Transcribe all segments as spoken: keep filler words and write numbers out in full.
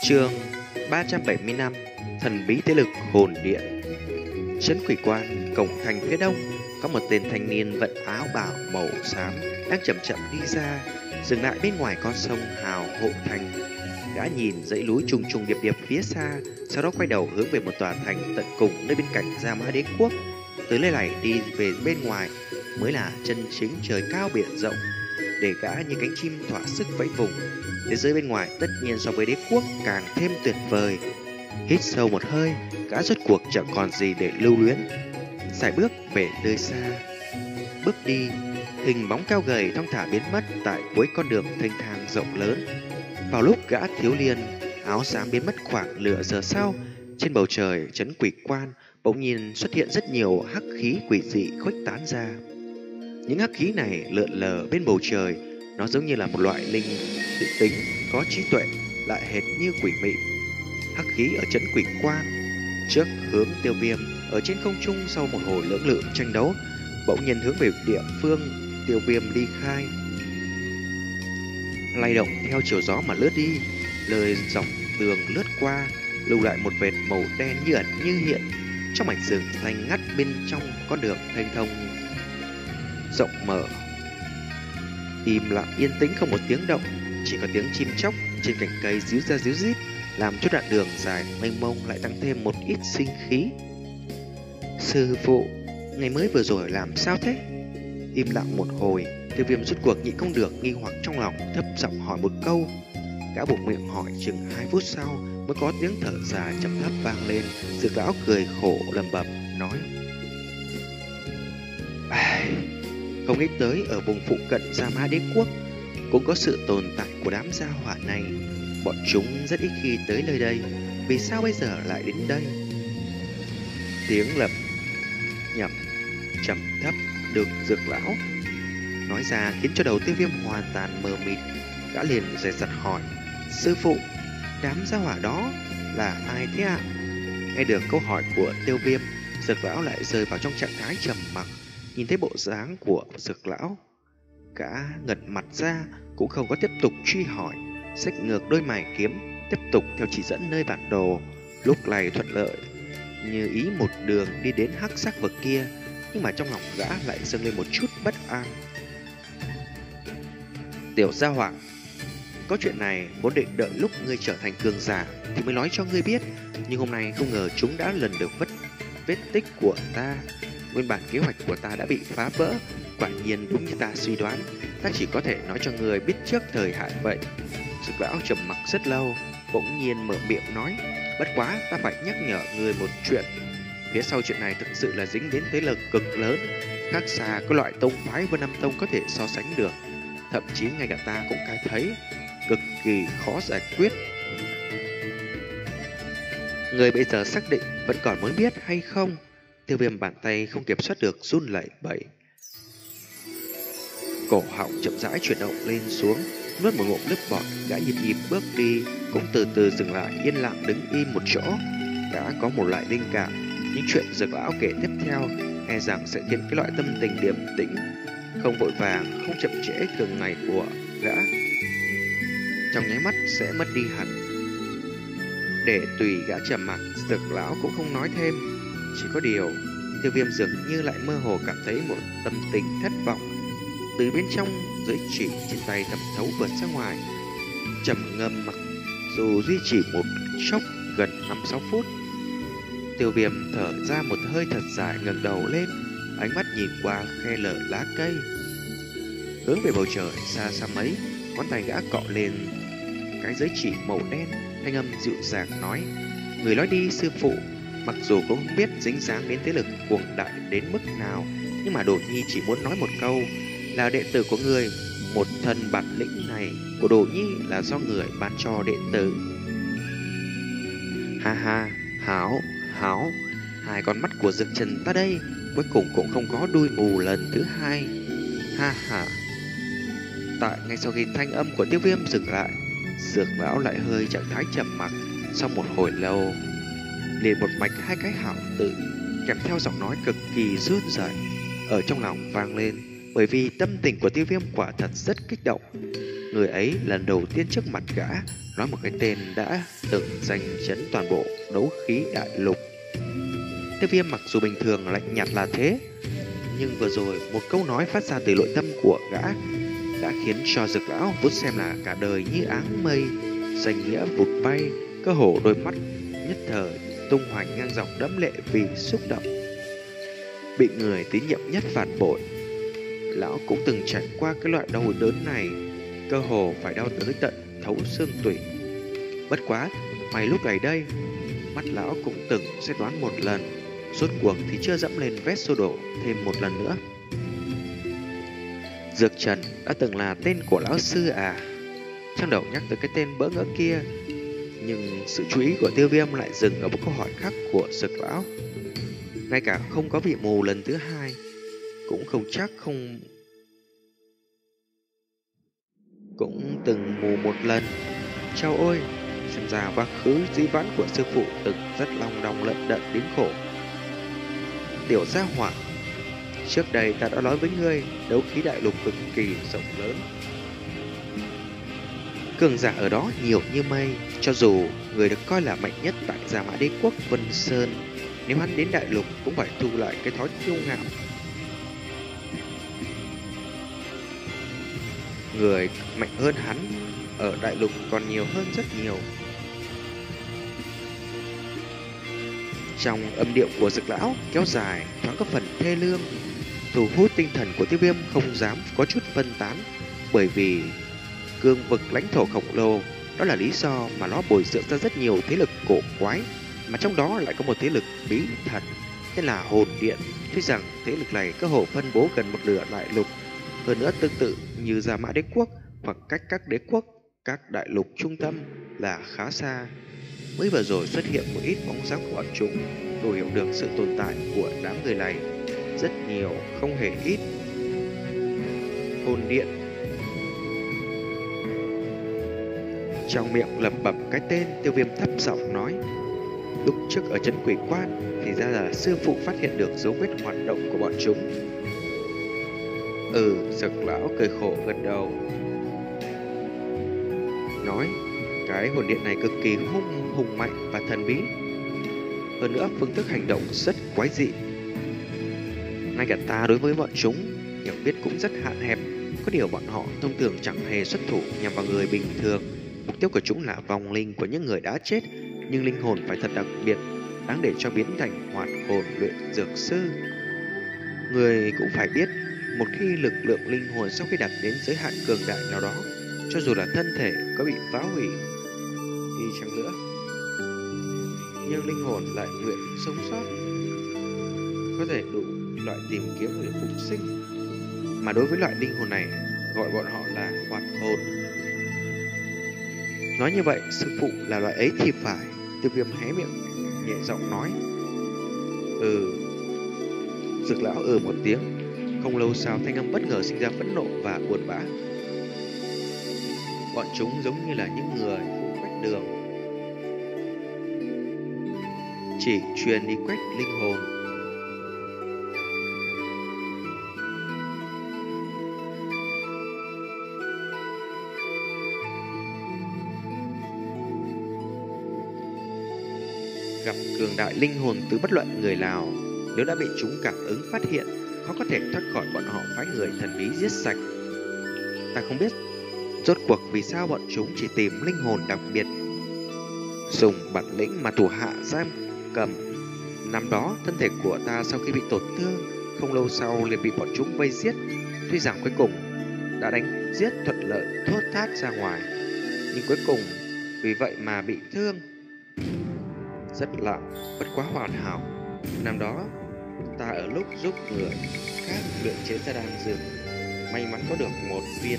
Chương ba trăm bảy mươi lăm. Thần bí thế lực hồn điện. Trấn Quỷ Quan, cổng thành phía đông, có một tên thanh niên vận áo bào màu xám đang chậm chậm đi ra, dừng lại bên ngoài con sông Hào Hộ Thành. Đã nhìn dãy núi trùng trùng điệp điệp phía xa, sau đó quay đầu hướng về một tòa thành tận cùng nơi bên cạnh Gia Mã Đế Quốc. Tới nơi này đi về bên ngoài mới là chân chính trời cao biển rộng, để gã như cánh chim thỏa sức vẫy vùng. Thế giới bên ngoài tất nhiên so với đế quốc càng thêm tuyệt vời. Hít sâu một hơi, gã rốt cuộc chẳng còn gì để lưu luyến, sải bước về nơi xa. Bước đi, hình bóng cao gầy thong thả biến mất tại cuối con đường thênh thang rộng lớn. Vào lúc gã thiếu niên áo xám biến mất khoảng nửa giờ sau, trên bầu trời trấn Quỷ Quan bỗng nhiên xuất hiện rất nhiều hắc khí quỷ dị khuếch tán ra. Những hắc khí này lượn lờ bên bầu trời, nó giống như là một loại linh tự tính có trí tuệ, lại hệt như quỷ mị. Hắc khí ở trấn Quỷ Quan trước hướng Tiêu Viêm ở trên không trung, sau một hồi lưỡng lự tranh đấu, bỗng nhiên hướng về địa phương Tiêu Viêm ly khai, lay động theo chiều gió mà lướt đi, lời dọc tường lướt qua, lưu lại một vệt màu đen như ẩn như hiện trong mảnh rừng xanh ngắt bên trong con đường thênh thông rộng mở. Im lặng yên tĩnh không một tiếng động, chỉ có tiếng chim chóc trên cành cây ríu ra ríu rít, làm cho đoạn đường dài mênh mông lại tăng thêm một ít sinh khí. Sư phụ, ngày mới vừa rồi làm sao thế? Im lặng một hồi, Tiêu Viêm rốt cuộc nhịn không được, nghi hoặc trong lòng, thấp giọng hỏi một câu. Gã buộc miệng hỏi chừng hai phút sau mới có tiếng thở dài chậm thấp vang lên. Dược lão cười khổ lẩm bẩm nói: không nghĩ tới ở vùng phụ cận Gia Mã Đế Quốc cũng có sự tồn tại của đám gia hỏa này. Bọn chúng rất ít khi tới nơi đây, vì sao bây giờ lại đến đây? Tiếng lẩm nhẩm trầm thấp được Dược lão nói ra khiến cho đầu Tiêu Viêm hoàn toàn mờ mịt. Gã liền dè dặt hỏi: sư phụ, đám gia hỏa đó là ai thế ạ? Nghe được câu hỏi của Tiêu Viêm, Dược lão lại rơi vào trong trạng thái trầm mặc. Nhìn thấy bộ dáng của Dược lão, gã ngẩn mặt ra, cũng không có tiếp tục truy hỏi, xách ngược đôi mày kiếm, tiếp tục theo chỉ dẫn nơi bản đồ. Lúc này thuận lợi như ý, một đường đi đến hắc sắc vực kia, nhưng mà trong lòng gã lại dâng lên một chút bất an. Tiểu gia hỏa, có chuyện này vốn định đợi lúc ngươi trở thành cường giả thì mới nói cho ngươi biết, nhưng hôm nay không ngờ chúng đã lần được vết vết tích của ta. Nguyên bản kế hoạch của ta đã bị phá vỡ. Quả nhiên đúng như ta suy đoán, ta chỉ có thể nói cho người biết trước thời hạn vậy. Dược lão trầm mặc rất lâu, bỗng nhiên mở miệng nói: bất quá ta phải nhắc nhở người một chuyện. Phía sau chuyện này thực sự là dính đến thế lực cực lớn, khác xa có loại tông phái Vân Nam Tông có thể so sánh được. Thậm chí ngay cả ta cũng cảm thấy cực kỳ khó giải quyết. Người bây giờ xác định vẫn còn muốn biết hay không? Tiêu Viêm bàn tay không kiểm soát được run lẩy bẩy, cổ họng chậm rãi chuyển động lên xuống, nuốt một ngụm nước bọt. Gã nhịp nhịp bước đi, cũng từ từ dừng lại, yên lặng đứng im một chỗ. Gã có một loại linh cảm, những chuyện Dược lão kể tiếp theo e rằng sẽ khiến cái loại tâm tình điềm tĩnh, không vội vàng, không chậm trễ thường ngày của gã trong nháy mắt sẽ mất đi hẳn. Để tùy gã trầm mặc, Dược lão cũng không nói thêm. Chỉ có điều, Tiêu Viêm dường như lại mơ hồ cảm thấy một tâm tình thất vọng từ bên trong giới chỉ trên tay thẩm thấu vượt ra ngoài. Trầm ngâm mặc dù duy trì một chốc gần năm sáu phút, Tiêu Viêm thở ra một hơi thật dài, ngẩng đầu lên, ánh mắt nhìn qua khe lở lá cây, hướng về bầu trời xa xa mấy. Ngón tay gã cọ lên cái giới chỉ màu đen, thanh âm dịu dàng nói: người nói đi sư phụ. Mặc dù cũng không biết dính dáng đến thế lực cuồng đại đến mức nào, nhưng mà Đồ Nhi chỉ muốn nói một câu, là đệ tử của người. Một thân bản lĩnh này của Đồ Nhi là do người ban cho đệ tử. Ha ha, hảo, hảo. Hai con mắt của Dược Trần ta đây cuối cùng cũng không có đuôi mù lần thứ hai. Ha ha. Tại ngay sau khi thanh âm của Tiêu Viêm dừng lại, Dược lão lại hơi trạng thái trầm mặc. Sau một hồi lâu, liền một mạch hai cái hảo tự kèm theo giọng nói cực kỳ run rẩy ở trong lòng vang lên, bởi vì tâm tình của Tiêu Viêm quả thật rất kích động. Người ấy lần đầu tiên trước mặt gã nói một cái tên đã từng danh chấn toàn bộ đấu khí đại lục. Tiêu Viêm mặc dù bình thường lạnh nhạt là thế, nhưng vừa rồi một câu nói phát ra từ nội tâm của gã đã khiến cho Dược lão vốn xem là cả đời như áng mây, danh nghĩa vụt bay, cơ hồ đôi mắt nhất thời tung hoành ngang dọc đẫm lệ vì xúc động. Bị người tín nhiệm nhất phản bội, lão cũng từng trải qua cái loại đau đớn này, cơ hồ phải đau tới tận thấu xương tủy. Bất quá, may lúc này đây, mắt lão cũng từng sẽ đoán một lần, rốt cuộc thì chưa dẫm lên vết xô đổ thêm một lần nữa. Dược Trần đã từng là tên của lão sư à? Trong đầu nhắc tới cái tên bỡ ngỡ kia, nhưng sự chú ý của Tiêu Viêm lại dừng ở một câu hỏi khác của Dược lão. Ngay cả không có vị mù lần thứ hai, cũng không chắc không... cũng từng mù một lần. Chao ôi, xem ra quá khứ dĩ vãng của sư phụ từng rất long đong lận đận đến khổ. Tiểu gia hỏa, trước đây ta đã nói với ngươi, đấu khí đại lục cực kỳ rộng lớn, cường giả ở đó nhiều như mây. Cho dù người được coi là mạnh nhất tại Gia Mã Đế quốc Vân Sơn, nếu hắn đến đại lục cũng phải thu lại cái thói kiêu ngạo. Người mạnh hơn hắn ở đại lục còn nhiều hơn rất nhiều. Trong âm điệu của Dược lão kéo dài thoáng có phần thê lương, thu hút tinh thần của Tiêu Viêm không dám có chút phân tán, bởi vì cương vực lãnh thổ khổng lồ, đó là lý do mà nó bồi dưỡng ra rất nhiều thế lực cổ quái, mà trong đó lại có một thế lực bí thần tên là Hồn Điện. Tuy rằng thế lực này cơ hồ phân bố gần một nửa đại lục, hơn nữa tương tự như Gia Mã Đế quốc, hoặc cách các đế quốc, các đại lục trung tâm là khá xa. Mới vừa rồi xuất hiện một ít bóng dáng của bọn chúng, đủ hiểu được sự tồn tại của đám người này. Rất nhiều, không hề ít. Hồn Điện. Trong miệng lẩm bẩm cái tên, Tiêu Viêm thấp giọng nói. Lúc trước ở trấn Quỷ Quan thì ra là sư phụ phát hiện được dấu vết hoạt động của bọn chúng. Ừ, Dược lão cười khổ gật đầu, nói cái hồn điện này cực kỳ hung hùng mạnh và thần bí, hơn nữa phương thức hành động rất quái dị. Ngay cả ta đối với bọn chúng hiểu biết cũng rất hạn hẹp, có điều bọn họ thông thường chẳng hề xuất thủ nhằm vào người bình thường. Mục tiêu của chúng là vong linh của những người đã chết, nhưng linh hồn phải thật đặc biệt, đáng để cho biến thành hoạt hồn luyện dược sư. Người cũng phải biết, một khi lực lượng linh hồn sau khi đạt đến giới hạn cường đại nào đó, cho dù là thân thể có bị phá hủy đi chăng nữa, nhưng linh hồn lại nguyện sống sót, có thể đủ loại tìm kiếm để phục sinh. Mà đối với loại linh hồn này, gọi bọn họ là hoạt hồn. Nói như vậy, sư phụ là loại ấy thì phải. Tiêu Viêm hé miệng nhẹ giọng nói. Ừ. Dược lão ừ một tiếng. Không lâu sau, thanh âm bất ngờ sinh ra phẫn nộ và buồn bã. Bọn chúng giống như là những người phụ quét đường, chỉ truyền đi quét linh hồn. Gặp cường đại linh hồn từ bất luận người nào, nếu đã bị chúng cảm ứng phát hiện, khó có thể thoát khỏi bọn họ phái người thần bí giết sạch. Ta không biết rốt cuộc vì sao bọn chúng chỉ tìm linh hồn đặc biệt, dùng bản lĩnh mà thủ hạ giam cầm. Năm đó thân thể của ta sau khi bị tổn thương, không lâu sau liền bị bọn chúng vây giết. Tuy rằng cuối cùng đã đánh giết thuận lợi thoát thát ra ngoài, nhưng cuối cùng vì vậy mà bị thương. Rất lạ, bất quá hoàn hảo. Năm đó ta ở lúc giúp người khác luyện chế ra đan dược, may mắn có được một viên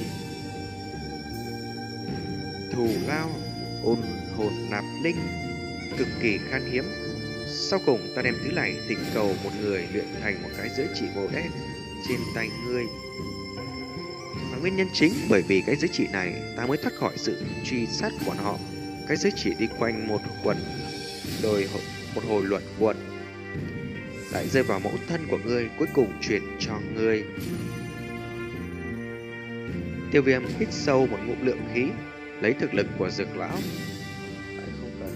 thù lao ôn hồn nạp linh cực kỳ khan hiếm. Sau cùng ta đem thứ này thỉnh cầu một người luyện thành một cái giới chỉ màu đen trên tay ngươi. Và nguyên nhân chính bởi vì cái giới chỉ này ta mới thoát khỏi sự truy sát của bọn họ. Cái giới chỉ đi quanh một quần rồi một hồi luẩn quẩn lại rơi vào mẫu thân của ngươi, cuối cùng truyền cho ngươi. Tiêu Viêm hít sâu một ngụm lượng khí, lấy thực lực của Dược lão. Lại không cần.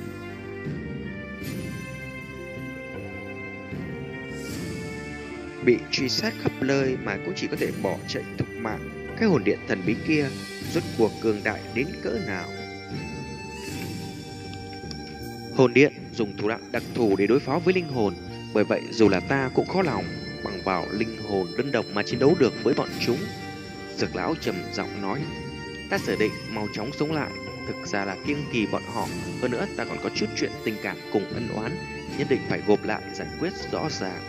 Bị truy sát khắp nơi mà cũng chỉ có thể bỏ chạy thục mạng. Cái hồn điện thần bí kia rốt cuộc cường đại đến cỡ nào? Hồn điện dùng thủ đoạn đặc thù để đối phó với linh hồn, bởi vậy dù là ta cũng khó lòng bằng vào linh hồn đơn độc mà chiến đấu được với bọn chúng. Dược lão trầm giọng nói, ta sở định mau chóng sống lại, thực ra là kiêng kỳ bọn họ. Hơn nữa ta còn có chút chuyện tình cảm cùng ân oán, nhất định phải gộp lại giải quyết rõ ràng.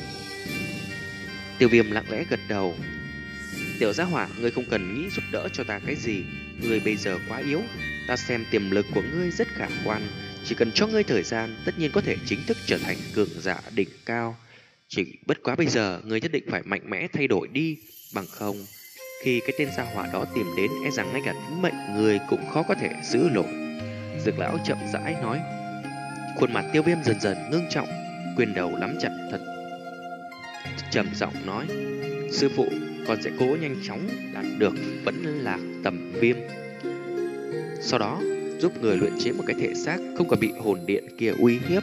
Tiêu Viêm lặng lẽ gật đầu. Tiểu gia hỏa, ngươi không cần nghĩ giúp đỡ cho ta cái gì, ngươi bây giờ quá yếu. Ta xem tiềm lực của ngươi rất khả quan, chỉ cần cho ngươi thời gian, tất nhiên có thể chính thức trở thành cường giả đỉnh cao. Chỉ bất quá bây giờ, ngươi nhất định phải mạnh mẽ thay đổi đi, bằng không, khi cái tên gia hỏa đó tìm đến, e rằng ngay cả tính mệnh ngươi cũng khó có thể giữ nổi. Dược lão chậm rãi nói. Khuôn mặt Tiêu Viêm dần dần ngưng trọng, quyền đầu nắm chặt thật trầm giọng nói, sư phụ, con sẽ cố nhanh chóng đạt được vẫn lạc tầm viêm, sau đó giúp người luyện chế một cái thể xác không còn bị hồn điện kia uy hiếp.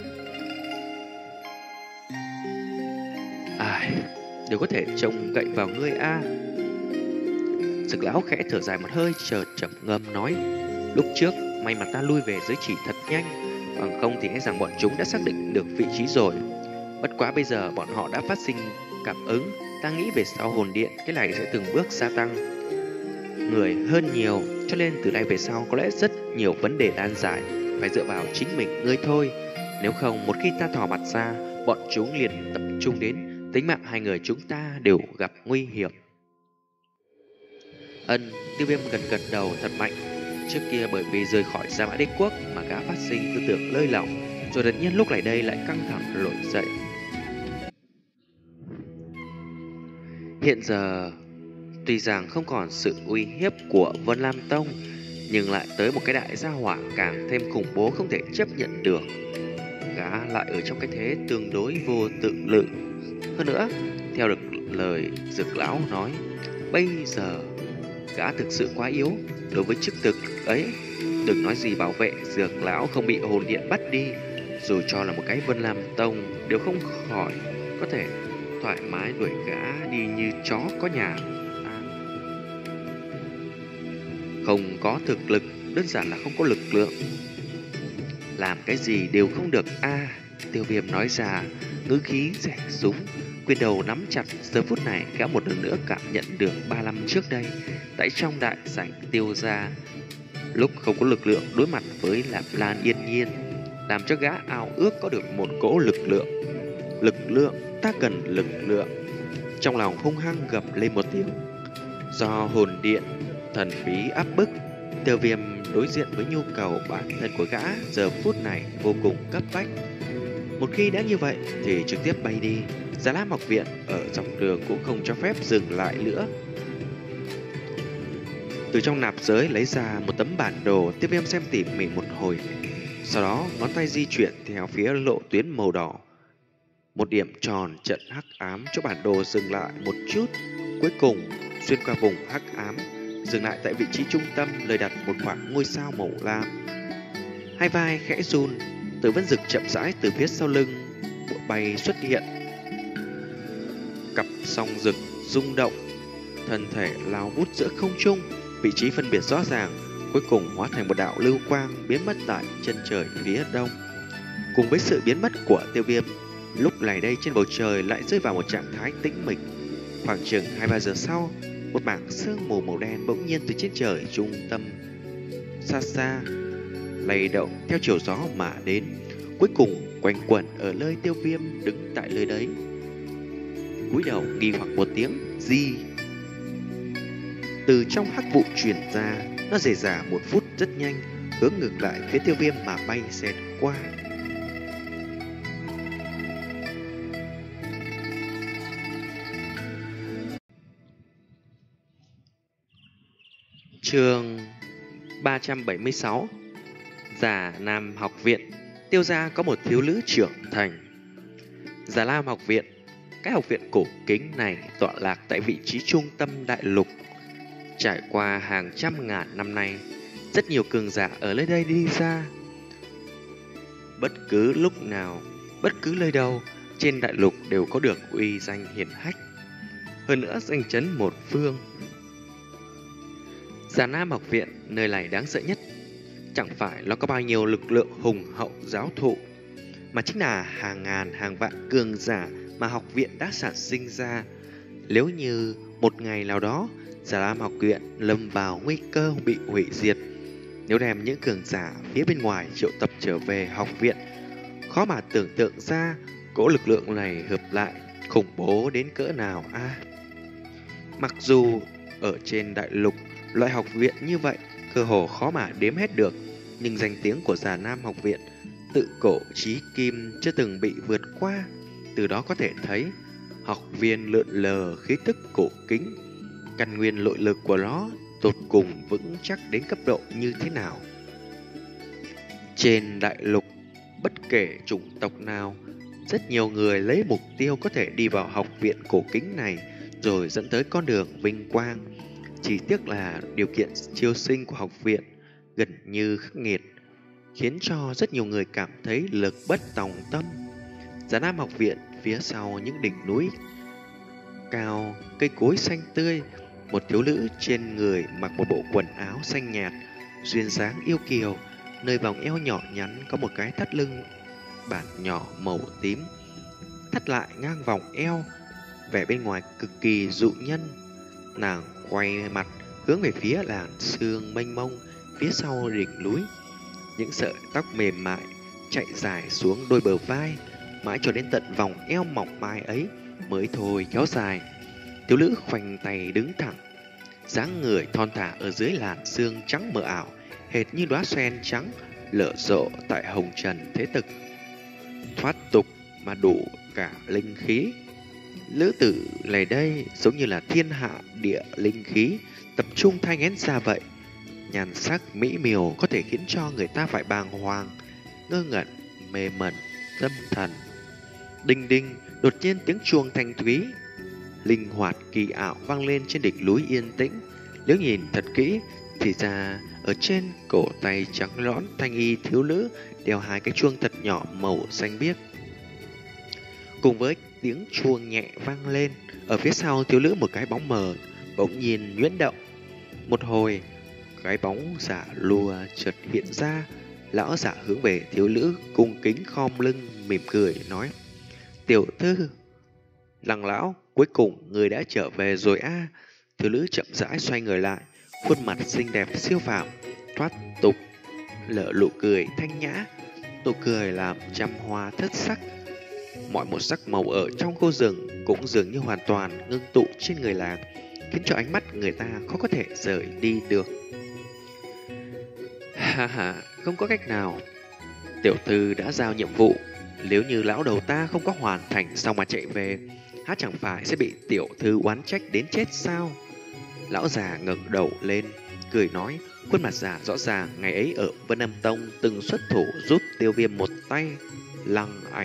Ai, đều có thể trông cậy vào ngươi a. À. Dực lão khẽ thở dài một hơi, chợt trầm ngâm nói, lúc trước may mà ta lui về giới chỉ thật nhanh, bằng không thì e rằng bọn chúng đã xác định được vị trí rồi. Bất quá bây giờ bọn họ đã phát sinh cảm ứng, ta nghĩ về sau hồn điện cái này sẽ từng bước gia tăng người hơn nhiều, cho nên từ nay về sau có lẽ rất nhiều vấn đề nan giải phải dựa vào chính mình ngươi thôi. Nếu không, một khi ta thò mặt ra, bọn chúng liền tập trung đến, tính mạng hai người chúng ta đều gặp nguy hiểm. Ân, Tiêu Viêm gần gật đầu thật mạnh. Trước kia bởi vì rời khỏi Gia Mã Đế Quốc mà gã phát sinh tư tưởng lơi lỏng, rồi đột nhiên lúc này đây lại căng thẳng nổi dậy. Hiện giờ, tuy rằng không còn sự uy hiếp của Vân Lam Tông, nhưng lại tới một cái đại gia hỏa càng thêm khủng bố không thể chấp nhận được. Gã lại ở trong cái thế tương đối vô tự lượng. Hơn nữa, theo được lời Dực lão nói, bây giờ gã thực sự quá yếu đối với chức thực ấy. Đừng nói gì bảo vệ Dược lão không bị hồn điện bắt đi, dù cho là một cái Vân Lam Tông đều không khỏi có thể thoải mái đuổi gã đi như chó có nhà. À, không có thực lực, đơn giản là không có lực lượng, làm cái gì đều không được a. À, Tiêu Viêm nói ra, ngữ khí rẻ rúng, quyền đầu nắm chặt. Giờ phút này gã một lần nữa cảm nhận được ba năm trước đây tại trong đại sảnh Tiêu gia, lúc không có lực lượng đối mặt với Lạp Lan Yên Nhiên, làm cho gã ao ước có được một cỗ lực lượng. Lực lượng, ta cần lực lượng. Trong lòng hung hăng gầm lên một tiếng. Do hồn điện thần bí áp bức, Tiêu Viêm đối diện với nhu cầu bản thân của gã giờ phút này vô cùng cấp bách. Một khi đã như vậy thì trực tiếp bay đi. Giá Lam học viện ở dọc đường cũng không cho phép dừng lại nữa. Từ trong nạp giới lấy ra một tấm bản đồ, Tiêu Viêm xem tỉ mỉ một hồi. Sau đó ngón tay di chuyển theo phía lộ tuyến màu đỏ. Một điểm tròn trận hắc ám cho bản đồ dừng lại một chút. Cuối cùng xuyên qua vùng hắc ám, dừng lại tại vị trí trung tâm, nơi đặt một khoảng ngôi sao màu lam. Hai vai khẽ run, Tử Vân Dực chậm rãi từ phía sau lưng bộ bay xuất hiện. Cặp song rực rung động, thân thể lao vút giữa không trung, vị trí phân biệt rõ ràng, cuối cùng hóa thành một đạo lưu quang biến mất tại chân trời phía đông. Cùng với sự biến mất của Tiêu Viêm, lúc này đây trên bầu trời lại rơi vào một trạng thái tĩnh mịch. Khoảng chừng hai ba giờ sau, một mảng sương mù màu đen bỗng nhiên từ trên trời trung tâm xa xa lay động theo chiều gió mà đến, cuối cùng quanh quẩn ở nơi Tiêu Viêm đứng tại nơi đấy. Cúi đầu nghi hoặc một tiếng gì từ trong hắc vụ truyền ra, nó rời rả một phút rất nhanh, hướng ngược lại phía Tiêu Viêm mà bay xẹt qua. Chương ba trăm bảy mươi sáu. Già Nam học viện. Tiêu gia có một thiếu nữ trưởng thành. Già Lam học viện, cái học viện cổ kính này tọa lạc tại vị trí trung tâm đại lục. Trải qua hàng trăm ngàn năm nay, rất nhiều cường giả ở nơi đây đi ra. Bất cứ lúc nào, bất cứ nơi đâu, trên đại lục đều có được uy danh hiển hách. Hơn nữa danh chấn một phương. Già Nam học viện, nơi này đáng sợ nhất. Chẳng phải nó có bao nhiêu lực lượng hùng hậu giáo thụ, mà chính là hàng ngàn hàng vạn cường giả mà học viện đã sản sinh ra. Nếu như một ngày nào đó Già Lam học viện lâm vào nguy cơ bị hủy diệt, nếu đem những cường giả phía bên ngoài triệu tập trở về học viện, khó mà tưởng tượng ra cỗ lực lượng này hợp lại khủng bố đến cỡ nào a. À, mặc dù ở trên đại lục loại học viện như vậy cơ hồ khó mà đếm hết được, nhưng danh tiếng của Già Nam học viện tự cổ chí kim chưa từng bị vượt qua. Từ đó có thể thấy học viên lượn lờ khí tức cổ kính, căn nguyên nội lực của nó tột cùng vững chắc đến cấp độ như thế nào. Trên đại lục, bất kể chủng tộc nào, rất nhiều người lấy mục tiêu có thể đi vào học viện cổ kính này rồi dẫn tới con đường vinh quang. Chỉ tiếc là điều kiện chiêu sinh của học viện gần như khắc nghiệt, khiến cho rất nhiều người cảm thấy lực bất tòng tâm. Già Nam học viện phía sau những đỉnh núi cao, cây cối xanh tươi, một thiếu nữ trên người mặc một bộ quần áo xanh nhạt, duyên dáng yêu kiều, nơi vòng eo nhỏ nhắn có một cái thắt lưng bản nhỏ màu tím, thắt lại ngang vòng eo, vẻ bên ngoài cực kỳ dụ nhân. Nàng quay mặt hướng về phía làn sương mênh mông phía sau đỉnh núi, những sợi tóc mềm mại chạy dài xuống đôi bờ vai, mãi cho đến tận vòng eo mỏng mại ấy mới thôi kéo dài. Thiếu nữ khoanh tay đứng thẳng, dáng người thon thả ở dưới làn sương trắng mờ ảo, hệt như đóa sen trắng lở rộ tại hồng trần thế thực, thoát tục mà đủ cả linh khí. Lữ tử này đây giống như là thiên hạ địa linh khí tập trung thay ngén ra vậy. Nhàn sắc mỹ miều có thể khiến cho người ta phải bàng hoàng, ngơ ngẩn, mê mẩn, tâm thần. Đinh đinh, đột nhiên tiếng chuông thanh thúy, linh hoạt kỳ ảo vang lên trên đỉnh núi yên tĩnh. Nếu nhìn thật kỹ thì ra ở trên cổ tay trắng nõn thanh y thiếu nữ đeo hai cái chuông thật nhỏ màu xanh biếc. Cùng với tiếng chuông nhẹ vang lên, ở phía sau thiếu nữ một cái bóng mờ bỗng nhiên nhuyễn động. Một hồi, cái bóng giả lùa chợt hiện ra. Lão giả hướng về thiếu nữ cung kính khom lưng mỉm cười nói: "Tiểu thư, Lăng lão, cuối cùng người đã trở về rồi a." À. Thiếu nữ chậm rãi xoay người lại, khuôn mặt xinh đẹp siêu phàm, thoát tục, lở nụ cười thanh nhã. Nụ cười làm trăm hoa thất sắc. Mọi một sắc màu ở trong khu rừng cũng dường như hoàn toàn ngưng tụ trên người nàng, khiến cho ánh mắt người ta khó có thể rời đi được. Ha ha, không có cách nào. Tiểu thư đã giao nhiệm vụ, nếu như lão đầu ta không có hoàn thành xong mà chạy về, há chẳng phải sẽ bị tiểu thư oán trách đến chết sao? Lão già ngẩng đầu lên, cười nói, khuôn mặt già rõ ràng ngày ấy ở Vân Âm Tông từng xuất thủ giúp Tiêu Viêm một tay. Lăng Ảnh.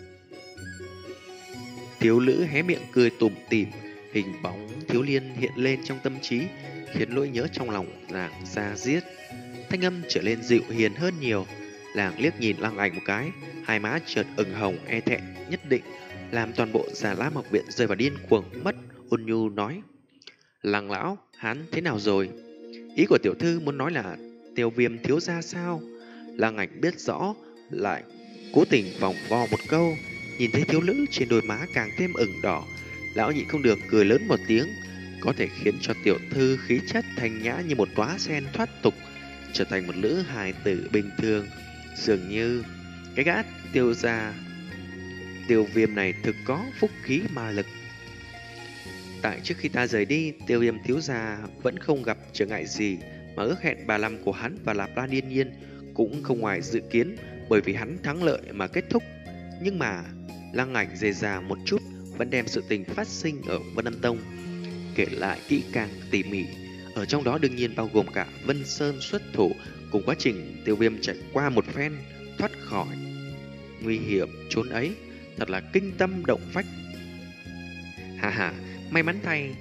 Thiếu nữ hé miệng cười tủm tỉm, hình bóng thiếu liên hiện lên trong tâm trí, khiến nỗi nhớ trong lòng nàng ra diết. Thanh âm trở lên dịu hiền hơn nhiều. Nàng liếc nhìn Lăng Ảnh một cái, hai má chợt ửng hồng e thẹn nhất định, làm toàn bộ Già Lam học viện rơi vào điên cuồng mất. Ôn nhu nói: "Lăng lão, hắn thế nào rồi? Ý của tiểu thư muốn nói là Tiêu Viêm thiếu gia sao?" Lăng Ảnh biết rõ, lại cố tình vòng vo một câu. Nhìn thấy thiếu nữ trên đôi má càng thêm ửng đỏ, lão nhịn không được cười lớn một tiếng. Có thể khiến cho tiểu thư khí chất thanh nhã như một đóa sen thoát tục, trở thành một nữ hài tử bình thường. Dường như cái gã Tiêu gia Tiêu Viêm này thực có phúc khí ma lực. Tại trước khi ta rời đi, Tiêu Viêm thiếu gia vẫn không gặp trở ngại gì, mà ước hẹn bà Lâm của hắn và Lạp La Điên Nhiên cũng không ngoài dự kiến, bởi vì hắn thắng lợi mà kết thúc. Nhưng mà Lăng Ảnh dề già một chút, vẫn đem sự tình phát sinh ở Vân Âm Tông kể lại kỹ càng tỉ mỉ. Ở trong đó đương nhiên bao gồm cả Vân Sơn xuất thủ, cùng quá trình Tiêu Viêm trải qua một phen thoát khỏi nguy hiểm trốn ấy, thật là kinh tâm động phách. Hà hà, may mắn thay,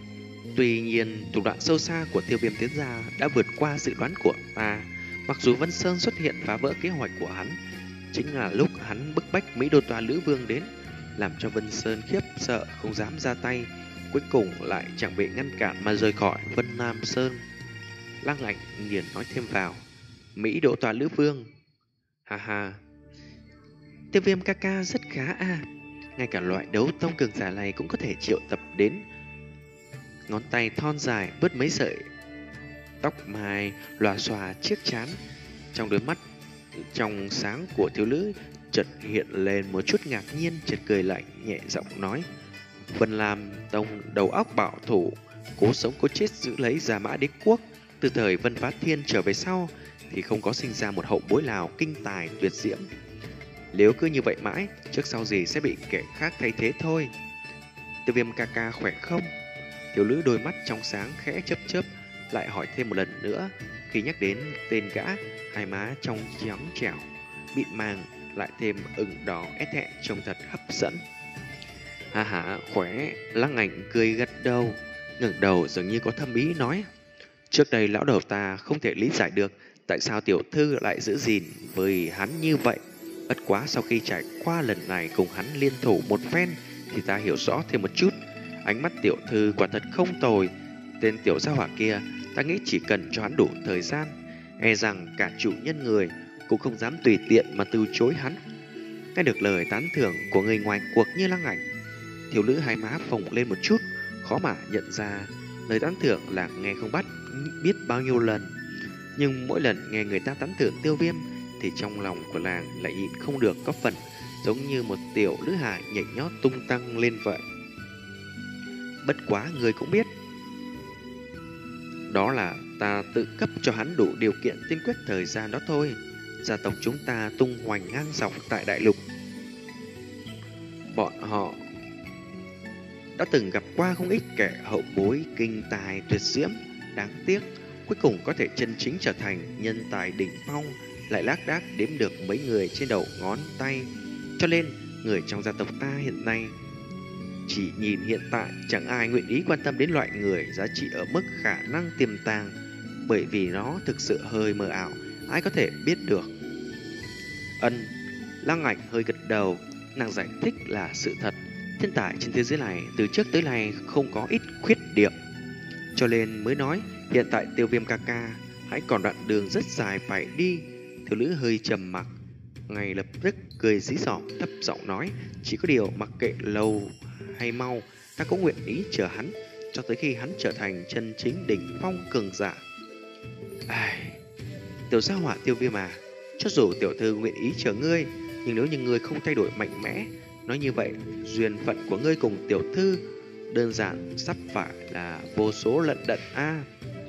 Tuy nhiên, thủ đoạn sâu xa của Tiêu Viêm tiến ra đã vượt qua dự đoán của ta. Mặc dù Vân Sơn xuất hiện phá vỡ kế hoạch của hắn, chính là lúc hắn bức bách Mỹ Đô Toa Lữ Vương đến, làm cho Vân Sơn khiếp sợ không dám ra tay, cuối cùng lại chẳng bị ngăn cản mà rời khỏi Vân Nam Sơn. Lăng Ảnh liền nói thêm vào, Mỹ Đô Toa Lữ Vương, ha ha, Tiêu Viêm ca ca rất khá a, à. Ngay cả loại đấu tông cường giả này cũng có thể triệu tập đến. Ngón tay thon dài vớt mấy sợi tóc mai lòa xòa chiếc trán, trong đôi mắt trong sáng của thiếu nữ chợt hiện lên một chút ngạc nhiên, chợt cười lạnh nhẹ giọng nói, Vân Lam Tông đầu óc bảo thủ, cố sống cố chết giữ lấy Gia Mã Đế Quốc. Từ thời Vân Phá Thiên trở về sau thì không có sinh ra một hậu bối nào kinh tài tuyệt diễm. Nếu cứ như vậy mãi, trước sau gì sẽ bị kẻ khác thay thế thôi. Tiêu Viêm ca ca khỏe không? Thiếu nữ đôi mắt trong sáng khẽ chớp chớp, lại hỏi thêm một lần nữa. Khi nhắc đến tên gã, hai má trong trắng trẻo, mịn màng, lại thêm ửng đỏ é thẹn trông thật hấp dẫn. Ha ha, khỏe. Lăng Ảnh cười gật đầu, ngẩng đầu dường như có thâm ý nói, trước đây lão đầu ta không thể lý giải được tại sao tiểu thư lại giữ gìn với hắn như vậy. Bất quá sau khi trải qua lần này cùng hắn liên thủ một phen thì ta hiểu rõ thêm một chút. Ánh mắt tiểu thư quả thật không tồi. Tên tiểu gia hỏa kia, ta nghĩ chỉ cần cho hắn đủ thời gian, e rằng cả chủ nhân người cũng không dám tùy tiện mà từ chối hắn. Nghe được lời tán thưởng của người ngoài cuộc như Lăng Ảnh, thiếu nữ hai má phồng lên một chút, khó mà nhận ra lời tán thưởng là nghe không bắt biết bao nhiêu lần. Nhưng mỗi lần nghe người ta tán thưởng Tiêu Viêm thì trong lòng của nàng lại nhịn không được có phần giống như một tiểu nữ hài nhảy nhót tung tăng lên vậy. Bất quá người cũng biết, đó là ta tự cấp cho hắn đủ điều kiện tiên quyết thời gian đó thôi. Gia tộc chúng ta tung hoành ngang dọc tại đại lục, bọn họ đã từng gặp qua không ít kẻ hậu bối kinh tài tuyệt diễm, đáng tiếc cuối cùng có thể chân chính trở thành nhân tài đỉnh phong lại lác đác đếm được mấy người trên đầu ngón tay. Cho nên người trong gia tộc ta hiện nay chỉ nhìn hiện tại, chẳng ai nguyện ý quan tâm đến loại người giá trị ở mức khả năng tiềm tàng, bởi vì nó thực sự hơi mờ ảo, ai có thể biết được. Ân, Lăng Ảnh hơi gật đầu, nàng giải thích là sự thật. Thiên tài trên thế giới này từ trước tới nay không có ít khuyết điểm, cho nên mới nói hiện tại Tiêu Viêm ca ca hãy còn đoạn đường rất dài phải đi. Thiếu nữ hơi trầm mặc, ngay lập tức cười dí dỏm thấp giọng nói, chỉ có điều mặc kệ lâu hay mau, ta cũng nguyện ý chờ hắn cho tới khi hắn trở thành chân chính đỉnh phong cường giả. Ai, tiểu gia hỏa Tiêu Viêm à, cho dù tiểu thư nguyện ý chờ ngươi, nhưng nếu như ngươi không thay đổi mạnh mẽ, nói như vậy duyên phận của ngươi cùng tiểu thư đơn giản sắp phải là vô số lận đận a. À.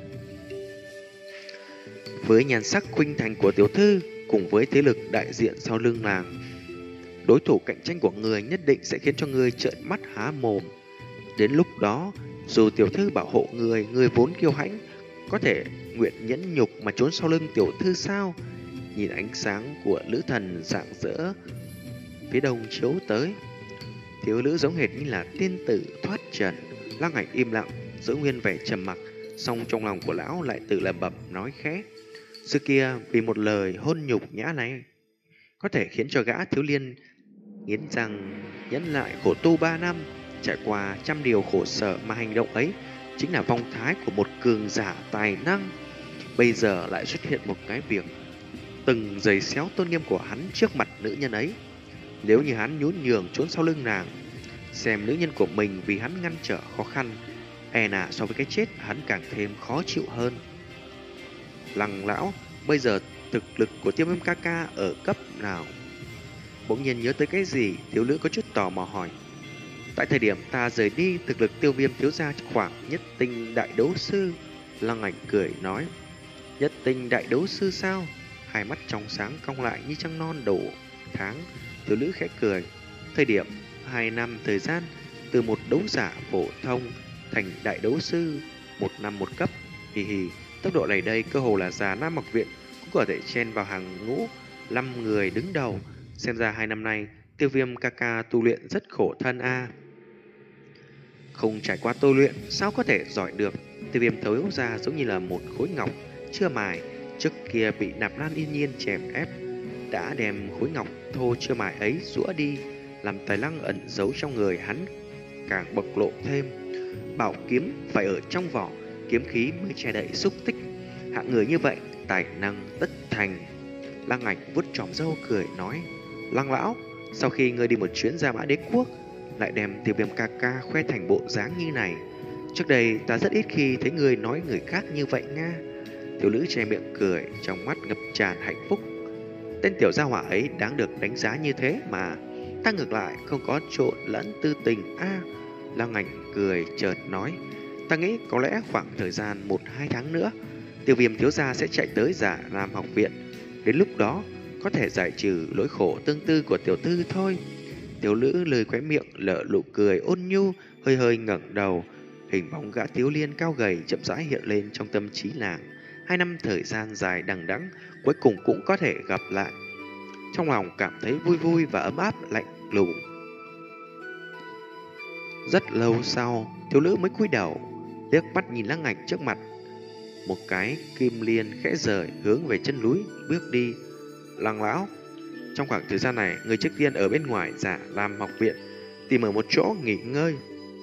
Với nhan sắc khuynh thành của tiểu thư cùng với thế lực đại diện sau lưng nàng, đối thủ cạnh tranh của người nhất định sẽ khiến cho người trợn mắt há mồm. Đến lúc đó, dù tiểu thư bảo hộ người, người vốn kiêu hãnh, có thể nguyện nhẫn nhục mà trốn sau lưng tiểu thư sao? Nhìn ánh sáng của lữ thần rạng rỡ phía đông chiếu tới, thiếu nữ giống hệt như là tiên tử thoát trần. Lăng Ảnh im lặng, giữ nguyên vẻ trầm mặc, song trong lòng của lão lại tự lẩm bẩm nói khẽ, xưa kia vì một lời hôn nhục nhã này có thể khiến cho gã thiếu liên nghiến răng nhẫn lại khổ tu ba năm, trải qua trăm điều khổ sở, mà hành động ấy chính là phong thái của một cường giả tài năng. Bây giờ lại xuất hiện một cái việc từng giày xéo tôn nghiêm của hắn trước mặt nữ nhân ấy. Nếu như hắn nhún nhường trốn sau lưng nàng, xem nữ nhân của mình vì hắn ngăn trở khó khăn, e là so với cái chết hắn càng thêm khó chịu hơn. Lăng lão, bây giờ thực lực của Tiêu Viêm ca ca ở cấp nào? Bỗng nhiên nhớ tới cái gì, thiếu nữ có chút tò mò hỏi. Tại thời điểm ta rời đi, thực lực Tiêu Viêm thiếu gia khoảng nhất tinh đại đấu sư. Lăng Ảnh cười nói, nhất tinh đại đấu sư sao? Hai mắt trong sáng cong lại như trăng non đầu tháng. Thiếu nữ khẽ cười, thời điểm hai năm thời gian từ một đấu giả phổ thông thành đại đấu sư, một năm một cấp. Hì hì, tốc độ này đây cơ hồ là già Nam Học Viện cũng có thể chen vào hàng ngũ năm người đứng đầu. Xem ra hai năm nay Tiêu Viêm ca ca tu luyện rất khổ thân a. Không trải qua tôi luyện, sao có thể giỏi được? Tiêu viêm thấu ra giống như là một khối ngọc chưa mài, trước kia bị Nạp Lan Yên Nhiên chèn ép, đã đem khối ngọc thô chưa mài ấy rũa đi, làm tài năng ẩn giấu trong người hắn càng bộc lộ thêm. Bảo kiếm phải ở trong vỏ, kiếm khí mới che đậy xúc tích. Hạng người như vậy, tài năng tất thành. Lăng Ảnh vuốt tròm râu cười nói: Lăng lão, sau khi ngươi đi một chuyến ra Mã Đế Quốc, lại đem Tiêu Viêm ca ca khoe thành bộ dáng như này. Trước đây ta rất ít khi thấy ngươi nói người khác như vậy nha. Tiểu Lữ che miệng cười, trong mắt ngập tràn hạnh phúc. Tên tiểu gia hỏa ấy đáng được đánh giá như thế mà. Ta ngược lại không có trộn lẫn tư tình a. À, Lăng Ảnh cười chợt nói: Ta nghĩ có lẽ khoảng thời gian một hai tháng nữa, Tiêu Viêm thiếu gia sẽ chạy tới Giả Lam học viện. Đến lúc đó có thể giải trừ nỗi khổ tương tư của tiểu thư thôi. Tiểu Lữ lười khóe miệng lở nụ cười ôn nhu, hơi hơi ngẩng đầu. Hình bóng gã thiếu liên cao gầy chậm rãi hiện lên trong tâm trí nàng. Hai năm thời gian dài đằng đẵng, cuối cùng cũng có thể gặp lại. Trong lòng cảm thấy vui vui và ấm áp lạnh lùng. Rất lâu sau, Thiếu Lữ mới cúi đầu, liếc mắt nhìn Lăng Ảnh trước mặt. Một cái kim liên khẽ rời hướng về chân núi bước đi. Lăng lão, trong khoảng thời gian này, người trước tiên ở bên ngoài Giả Lam học viện, tìm ở một chỗ nghỉ ngơi.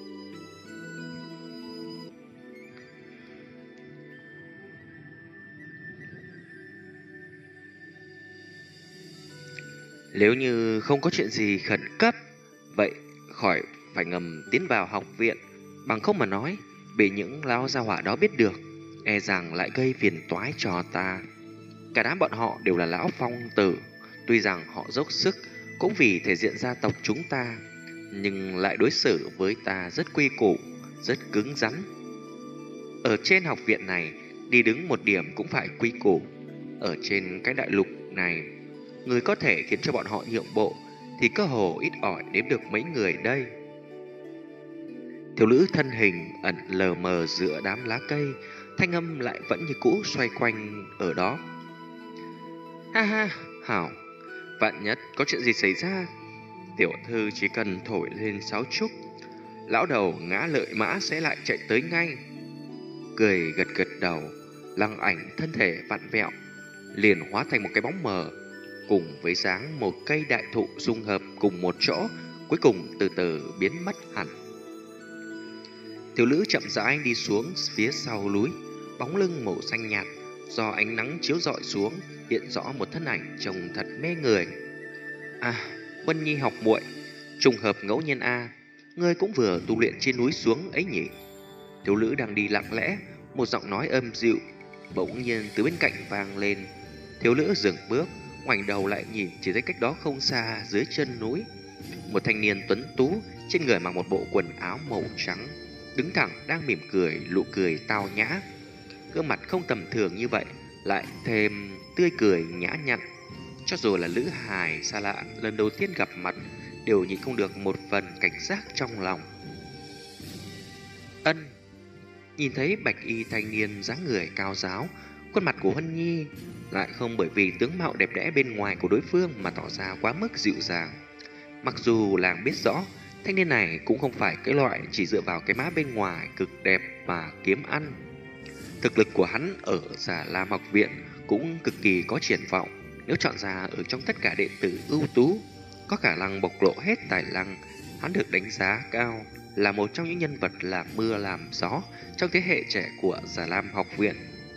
Nếu như không có chuyện gì khẩn cấp, vậy khỏi phải ngầm tiến vào học viện. Bằng không mà nói, bị những lão gia hỏa đó biết được, e rằng lại gây phiền toái cho ta. Cả đám bọn họ đều là lão phong tử, tuy rằng họ dốc sức cũng vì thể diện gia tộc chúng ta, nhưng lại đối xử với ta rất quy củ, rất cứng rắn. Ở trên học viện này, đi đứng một điểm cũng phải quy củ. Ở trên cái đại lục này, người có thể khiến cho bọn họ nhượng bộ thì cơ hồ ít ỏi đếm được mấy người đây. Thiếu nữ thân hình ẩn lờ mờ giữa đám lá cây, thanh âm lại vẫn như cũ xoay quanh ở đó. Ha ha, hảo, vạn nhất có chuyện gì xảy ra, tiểu thư chỉ cần thổi lên sáo trúc, lão đầu ngã lợi mã sẽ lại chạy tới ngay. Cười gật gật đầu, Lăng Ảnh thân thể vặn vẹo, liền hóa thành một cái bóng mờ, cùng với dáng một cây đại thụ dung hợp cùng một chỗ, cuối cùng từ từ biến mất hẳn. Thiếu nữ chậm rãi đi xuống phía sau núi, bóng lưng màu xanh nhạt do ánh nắng chiếu rọi xuống hiện rõ một thân ảnh trông thật mê người. À, Huân Nhi học muội, trùng hợp ngẫu nhiên a, ngươi cũng vừa tu luyện trên núi xuống ấy nhỉ? Thiếu nữ đang đi lặng lẽ, một giọng nói âm dịu bỗng nhiên từ bên cạnh vang lên. Thiếu nữ dừng bước, ngoảnh đầu lại nhìn, chỉ thấy cách đó không xa dưới chân núi, một thanh niên tuấn tú trên người mặc một bộ quần áo màu trắng, đứng thẳng đang mỉm cười, nụ cười tao nhã. Gương mặt không tầm thường như vậy lại thêm tươi cười nhã nhặn, cho dù là lữ hài xa lạ lần đầu tiên gặp mặt đều nhịn không được một phần cảnh giác trong lòng. Ân. Nhìn thấy bạch y thanh niên dáng người cao giáo, khuôn mặt của Huân Nhi lại không bởi vì tướng mạo đẹp đẽ bên ngoài của đối phương mà tỏ ra quá mức dịu dàng. Mặc dù làng biết rõ thanh niên này cũng không phải cái loại chỉ dựa vào cái má bên ngoài cực đẹp mà kiếm ăn. Thực lực của hắn ở Giả Lam học viện cũng cực kỳ có triển vọng. Nếu chọn ra ở trong tất cả đệ tử ưu tú, có khả năng bộc lộ hết tài năng, hắn được đánh giá cao là một trong những nhân vật làm mưa làm gió trong thế hệ trẻ của Giả Lam học viện.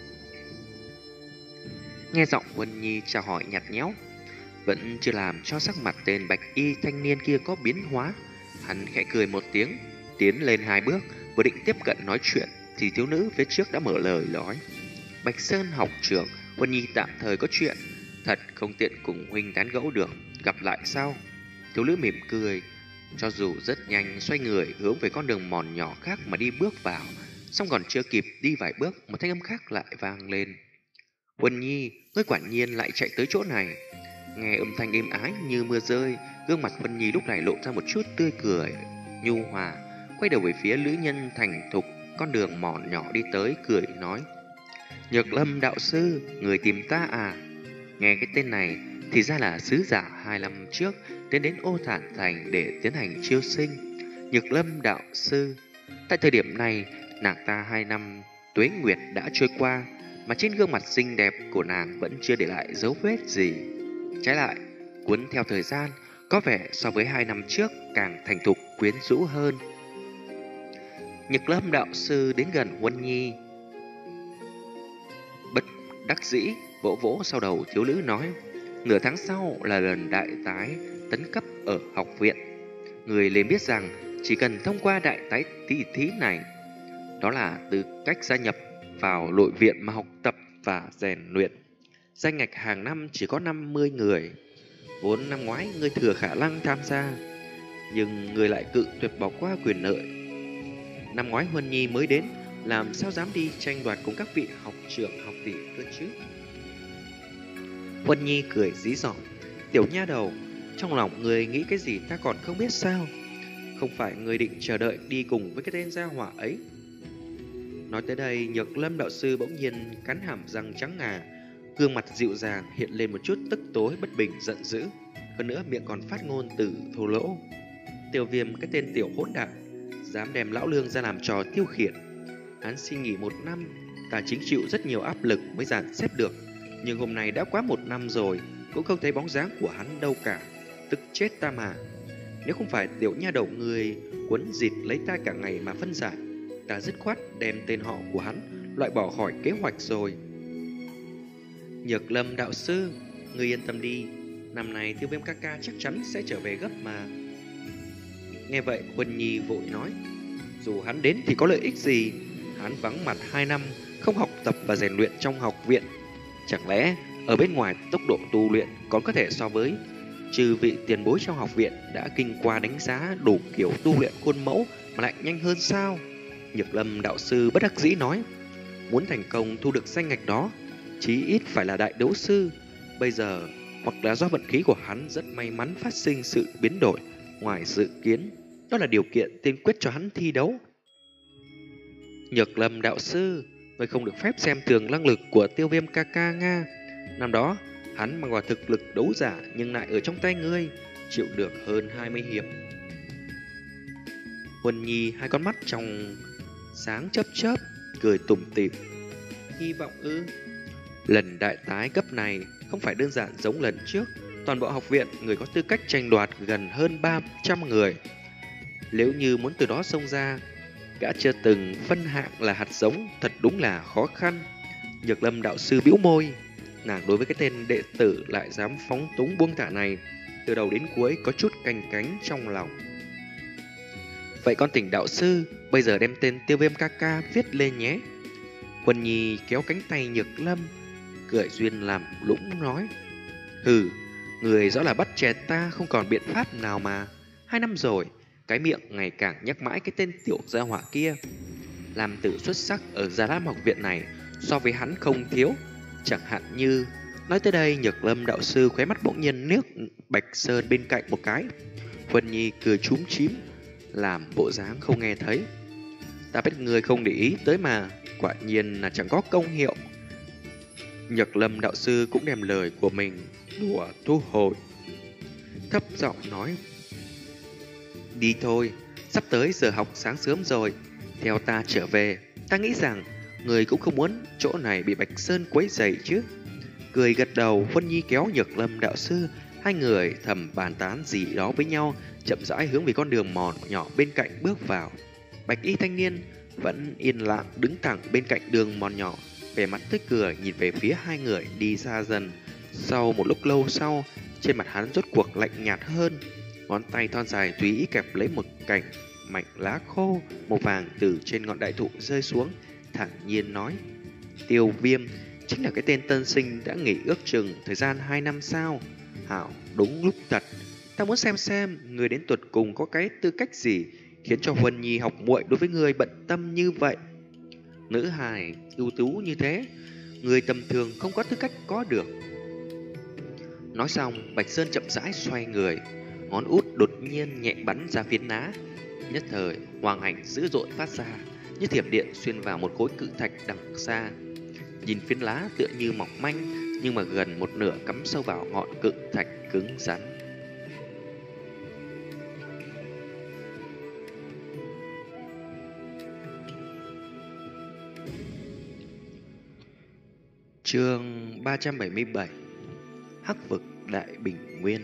Nghe giọng Huân Nhi chào hỏi nhạt nhẽo, vẫn chưa làm cho sắc mặt tên bạch y thanh niên kia có biến hóa. Hắn khẽ cười một tiếng, tiến lên hai bước, vừa định tiếp cận nói chuyện thì thiếu nữ phía trước đã mở lời nói: Bạch Sơn học trưởng, Huân Nhi tạm thời có chuyện, thật không tiện cùng huynh tán gẫu được, gặp lại sau. Thiếu nữ mỉm cười, cho dù rất nhanh xoay người hướng về con đường mòn nhỏ khác mà đi bước vào, xong còn chưa kịp đi vài bước, một thanh âm khác lại vang lên: Huân Nhi, ngươi quả nhiên lại chạy tới chỗ này. Nghe âm thanh êm ái như mưa rơi, gương mặt Huân Nhi lúc này lộ ra một chút tươi cười nhu hòa, quay đầu về phía lữ nhân thành thục con đường mòn nhỏ đi tới, cười nói: Nhược Lâm đạo sư, người tìm ta à? Nghe cái tên này thì ra là sứ giả hai năm trước tiến đến Ô Thản Thành để tiến hành chiêu sinh. Nhược Lâm đạo sư, Tại thời điểm này, nàng ta hai năm tuế nguyệt đã trôi qua, mà trên gương mặt xinh đẹp của nàng vẫn chưa để lại dấu vết gì. Trái lại, cuốn theo thời gian, có vẻ so với hai năm trước càng thành thục quyến rũ hơn. Nhược Lâm đạo sư đến gần Huân Nhi, bất đắc dĩ vỗ vỗ sau đầu thiếu nữ nói: nửa tháng sau là lần đại tái tấn cấp ở học viện. Người nên biết rằng chỉ cần thông qua đại tái tỷ thí này, đó là tư cách gia nhập vào nội viện mà học tập và rèn luyện. Danh ngạch hàng năm chỉ có năm mươi người. Vốn năm ngoái người thừa khả năng tham gia, nhưng người lại cự tuyệt bỏ qua quyền lợi. Năm ngoái Huân Nhi mới đến, làm sao dám đi tranh đoạt cùng các vị học trưởng học tỷ cơ chứ? Huân Nhi cười dí dỏm: tiểu nha đầu, trong lòng người nghĩ cái gì ta còn không biết sao? Không phải người định chờ đợi đi cùng với cái tên gia hỏa ấy? Nói tới đây, Nhược Lâm đạo sư bỗng nhiên cắn hàm răng trắng ngà, gương mặt dịu dàng hiện lên một chút tức tối bất bình giận dữ, hơn nữa miệng còn phát ngôn từ thô lỗ: Tiểu Viêm, cái tên tiểu hỗn đản, dám đem lão lương ra làm trò tiêu khiển. Hắn xin nghỉ một năm, ta chính chịu rất nhiều áp lực mới dàn xếp được, nhưng hôm nay đã quá một năm rồi, cũng không thấy bóng dáng của hắn đâu cả. Tức chết ta mà. Nếu không phải tiểu nha đầu người quấn dịt lấy ta cả ngày mà phân giải, ta dứt khoát đem tên họ của hắn loại bỏ khỏi kế hoạch rồi. Nhược Lâm đạo sư, người yên tâm đi, năm nay Tiêu Viêm ca ca chắc chắn sẽ trở về gấp mà. Nghe vậy, Huân Nhi vội nói: dù hắn đến thì có lợi ích gì? Hắn vắng mặt hai năm, không học tập và rèn luyện trong học viện, chẳng lẽ ở bên ngoài tốc độ tu luyện còn có thể so với trừ vị tiền bối trong học viện đã kinh qua đánh giá đủ kiểu tu luyện khuôn mẫu mà lại nhanh hơn sao? Nhược Lâm đạo sư bất đắc dĩ nói: muốn thành công thu được danh ngạch đó, chí ít phải là đại đấu sư. Bây giờ, hoặc là do vận khí của hắn rất may mắn phát sinh sự biến đổi ngoài dự kiến, đó là điều kiện tiên quyết cho hắn thi đấu. Nhược Lâm đạo sư, người không được phép xem thường năng lực của Tiêu Viêm ca ca nga. Năm đó, hắn bằng vào thực lực đấu giả nhưng lại ở trong tay ngươi, chịu được hơn hai mươi hiệp. Huân Nhi hai con mắt trong sáng chớp chớp, cười tủm tỉm: hy vọng ư? Lần đại tái cấp này không phải đơn giản giống lần trước. Toàn bộ học viện người có tư cách tranh đoạt gần hơn ba trăm người. Nếu như muốn từ đó xông ra, gã chưa từng phân hạng là hạt giống, thật đúng là khó khăn. Nhược Lâm đạo sư bĩu môi, nàng đối với cái tên đệ tử lại dám phóng túng buông thả này, từ đầu đến cuối có chút canh cánh trong lòng. Vậy con Tỉnh đạo sư, bây giờ đem tên Tiêu Viêm ca ca viết lên nhé. Huân Nhi kéo cánh tay Nhược Lâm, cười duyên làm lũng nói: hừ, người rõ là bắt chẹt ta không còn biện pháp nào mà. Hai năm rồi, cái miệng ngày càng nhắc mãi cái tên tiểu gia hỏa kia. Làm tử xuất sắc ở Gia Lam học viện này so với hắn không thiếu. Chẳng hạn như... Nói tới đây, Nhược Lâm đạo sư khóe mắt bỗng nhiên nước Bạch Sơn bên cạnh một cái. Huân Nhi cười chúm chím, làm bộ dáng không nghe thấy. Ta biết người không để ý tới mà, quả nhiên là chẳng có công hiệu. Nhược Lâm đạo sư cũng đem lời của mình đùa thu hồi, thấp giọng nói: đi thôi, sắp tới giờ học sáng sớm rồi, theo ta trở về. Ta nghĩ rằng người cũng không muốn chỗ này bị Bạch Sơn quấy rầy chứ. Cười gật đầu, Huân Nhi kéo Nhược Lâm đạo sư, hai người thầm bàn tán gì đó với nhau, chậm rãi hướng về con đường mòn nhỏ bên cạnh bước vào. Bạch y thanh niên vẫn yên lặng đứng thẳng bên cạnh đường mòn nhỏ, vẻ mặt tươi cười nhìn về phía hai người đi xa dần. Sau một lúc lâu sau, trên mặt hắn rốt cuộc lạnh nhạt hơn, ngón tay thon dài tùy ý kẹp lấy một cành mảnh lá khô màu vàng từ trên ngọn đại thụ rơi xuống, thản nhiên nói: Tiêu Viêm chính là cái tên tân sinh đã nghỉ ước chừng thời gian hai năm sao? Hảo, đúng lúc thật. Ta muốn xem xem người đến tuột cùng có cái tư cách gì khiến cho Huân Nhi học muội đối với người bận tâm như vậy. Nữ hài ưu tú như thế, người tầm thường không có tư cách có được. Nói xong, Bạch Sơn chậm rãi xoay người, ngón út đột nhiên nhẹ bắn ra phiến đá. Nhất thời, hoàng ảnh dữ dội phát ra, như thiểm điện xuyên vào một khối cự thạch đằng xa. Nhìn phiến lá tựa như mỏng manh, nhưng mà gần một nửa cắm sâu vào ngọn cự thạch cứng rắn. Chương ba trăm bảy mươi bảy. Hắc vực Đại Bình Nguyên.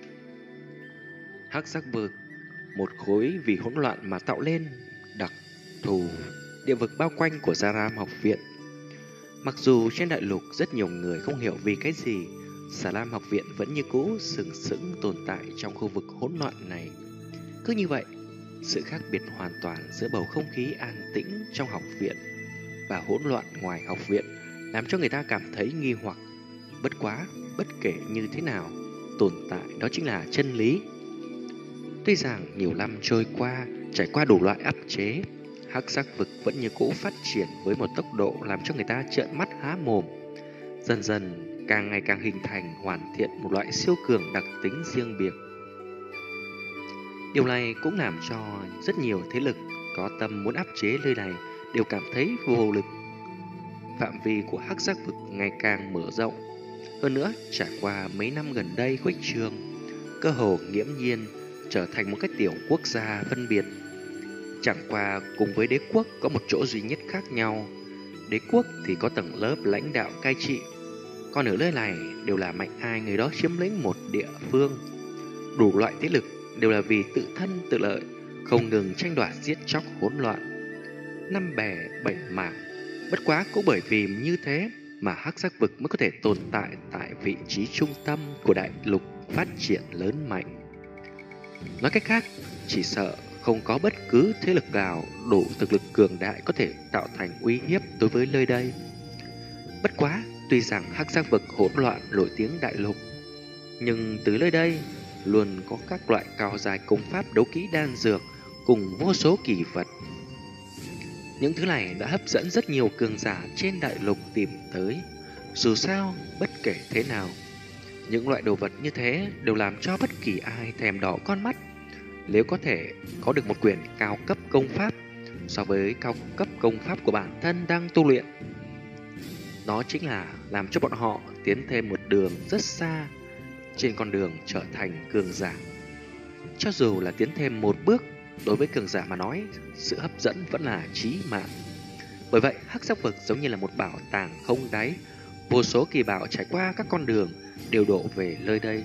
Hắc sắc vực, một khối vì hỗn loạn mà tạo lên, đặc thù địa vực bao quanh của Gia Ram học viện. Mặc dù trên đại lục rất nhiều người không hiểu vì cái gì Gia Ram học viện vẫn như cũ sừng sững tồn tại trong khu vực hỗn loạn này. Cứ như vậy, sự khác biệt hoàn toàn giữa bầu không khí an tĩnh trong học viện và hỗn loạn ngoài học viện làm cho người ta cảm thấy nghi hoặc. Bất quá, bất kể như thế nào, tồn tại đó chính là chân lý. Tuy rằng nhiều năm trôi qua, trải qua đủ loại áp chế, hắc sắc vực vẫn như cũ phát triển với một tốc độ làm cho người ta trợn mắt há mồm. Dần dần, càng ngày càng hình thành hoàn thiện một loại siêu cường đặc tính riêng biệt. Điều này cũng làm cho rất nhiều thế lực có tâm muốn áp chế nơi này đều cảm thấy vô lực. Phạm vi của hắc sắc vực ngày càng mở rộng. Hơn nữa, trải qua mấy năm gần đây khuếch trương, cơ hồ nghiễm nhiên trở thành một cái tiểu quốc gia phân biệt. Chẳng qua cùng với đế quốc có một chỗ duy nhất khác nhau. Đế quốc thì có tầng lớp lãnh đạo cai trị, còn ở nơi này đều là mạnh ai người đó chiếm lĩnh một địa phương. Đủ loại thế lực đều là vì tự thân tự lợi, không ngừng tranh đoạt giết chóc hỗn loạn. Năm bè bảy mảng. Bất quá cũng bởi vì như thế mà hắc sắc vực mới có thể tồn tại tại vị trí trung tâm của đại lục phát triển lớn mạnh. Nói cách khác, chỉ sợ không có bất cứ thế lực nào đủ thực lực cường đại có thể tạo thành uy hiếp đối với nơi đây. Bất quá, tuy rằng hắc sắc vực hỗn loạn nổi tiếng đại lục, nhưng từ nơi đây luôn có các loại cao dài công pháp đấu kỹ đan dược cùng vô số kỳ vật. Những thứ này đã hấp dẫn rất nhiều cường giả trên đại lục tìm tới. Dù sao, bất kể thế nào, những loại đồ vật như thế đều làm cho bất kỳ ai thèm đỏ con mắt. Nếu có thể có được một quyển cao cấp công pháp so với cao cấp công pháp của bản thân đang tu luyện, đó chính là làm cho bọn họ tiến thêm một đường rất xa trên con đường trở thành cường giả. Cho dù là tiến thêm một bước, đối với cường giả mà nói, sự hấp dẫn vẫn là chí mạng. Bởi vậy, hắc sắc vực giống như là một bảo tàng không đáy, vô số kỳ bảo trải qua các con đường đều đổ về nơi đây.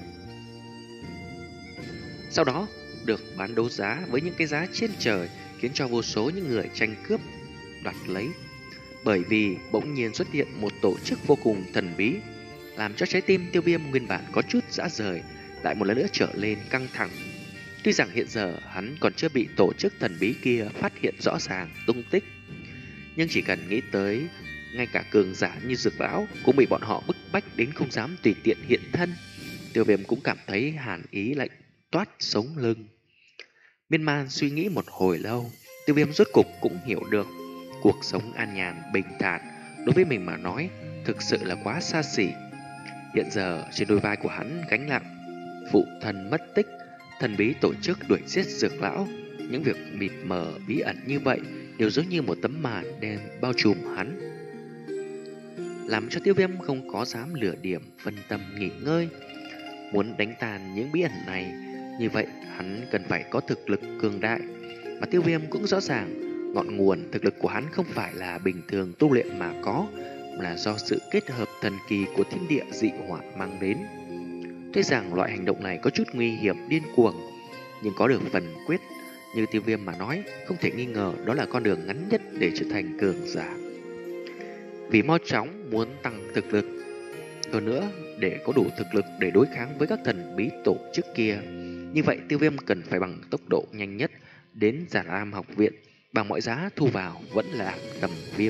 Sau đó, được bán đấu giá với những cái giá trên trời, khiến cho vô số những người tranh cướp đoạt lấy. Bởi vì bỗng nhiên xuất hiện một tổ chức vô cùng thần bí, làm cho trái tim Tiêu Viêm nguyên bản có chút rã rời lại một lần nữa trở lên căng thẳng. Tuy rằng hiện giờ hắn còn chưa bị tổ chức thần bí kia phát hiện rõ ràng tung tích, nhưng chỉ cần nghĩ tới ngay cả cường giả như Dược Lão cũng bị bọn họ bức bách đến không dám tùy tiện hiện thân, Tiêu Viêm cũng cảm thấy hàn ý lạnh toát sống lưng. Miên man suy nghĩ một hồi lâu, Tiêu Viêm rốt cục cũng hiểu được cuộc sống an nhàn bình thản đối với mình mà nói thực sự là quá xa xỉ. Hiện giờ trên đôi vai của hắn gánh nặng phụ thân mất tích, thần bí tổ chức đuổi giết Dược Lão, những việc mịt mờ bí ẩn như vậy đều giống như một tấm màn đen bao trùm hắn, làm cho Tiêu Viêm không có dám lửa điểm phân tâm nghỉ ngơi. Muốn đánh tan những bí ẩn này, như vậy hắn cần phải có thực lực cường đại, mà Tiêu Viêm cũng rõ ràng ngọn nguồn thực lực của hắn không phải là bình thường tu luyện mà có, mà là do sự kết hợp thần kỳ của thiên địa dị hỏa mang đến. Tuy rằng loại hành động này có chút nguy hiểm điên cuồng, nhưng có được phần quyết như Tiêu Viêm mà nói, không thể nghi ngờ đó là con đường ngắn nhất để trở thành cường giả. Vì mau chóng muốn tăng thực lực, hơn nữa để có đủ thực lực để đối kháng với các thần bí tổ chức kia, như vậy Tiêu Viêm cần phải bằng tốc độ nhanh nhất đến Giản Lam học viện, bằng mọi giá thu vào vẫn là tầm viêm.